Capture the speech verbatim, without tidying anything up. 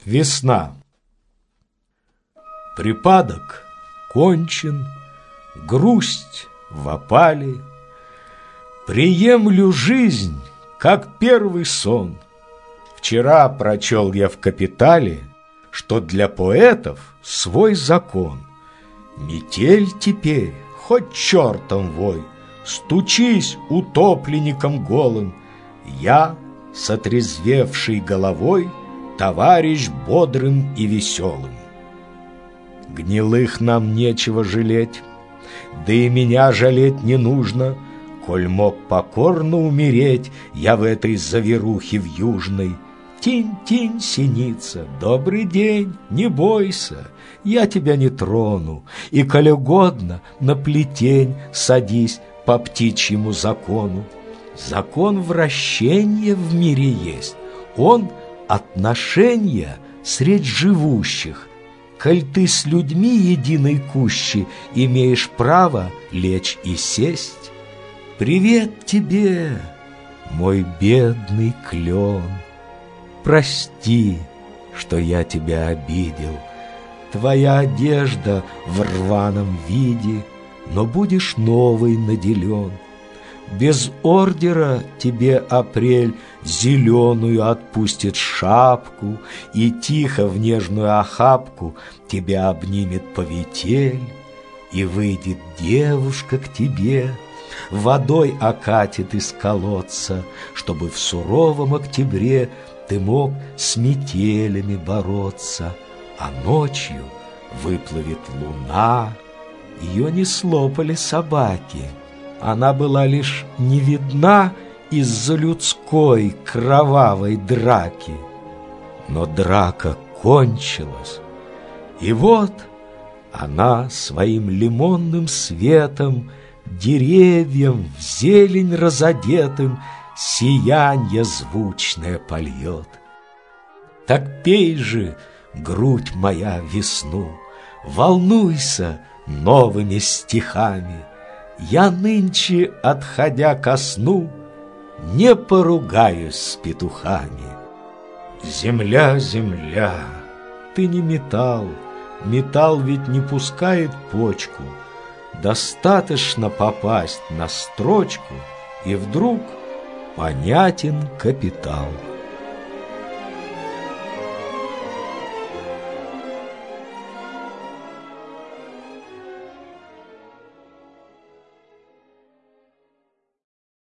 Весна. Припадок кончен, грусть в опале. Приемлю жизнь, как первый сон. Вчера прочел я в «Капитале», что для поэтов свой закон. Метель теперь, хоть чертом вой, стучись утопленником голым. Я, с отрезвевшей головой, товарищ бодрым и веселым. Гнилых нам нечего жалеть, да и меня жалеть не нужно, коль мог покорно умереть я в этой завирухе вьюжной. Тинь-тинь, синица, добрый день, не бойся, я тебя не трону, и, коль угодно, на плетень садись по птичьему закону. Закон вращения в мире есть, он отношения средь живущих. Коль ты с людьми единой кущи имеешь право лечь и сесть. Привет тебе, мой бедный клен. Прости, что я тебя обидел. Твоя одежда в рваном виде, но будешь новый наделен. Без ордера тебе апрель зеленую отпустит шапку, и тихо в нежную охапку тебя обнимет повитель, и выйдет девушка к тебе, водой окатит из колодца, чтобы в суровом октябре ты мог с метелями бороться, а ночью выплывет луна, ее не слопали собаки. Она была лишь не видна из-за людской кровавой драки. Но драка кончилась, и вот она своим лимонным светом деревьям в зелень разодетым сиянье звучное польет. Так пей же, грудь моя, весну, волнуйся новыми стихами. Я нынче, отходя ко сну, не поругаюсь с петухами. Земля, земля, ты не металл, металл ведь не пускает почку. Достаточно попасть на строчку, и вдруг понятен капитал.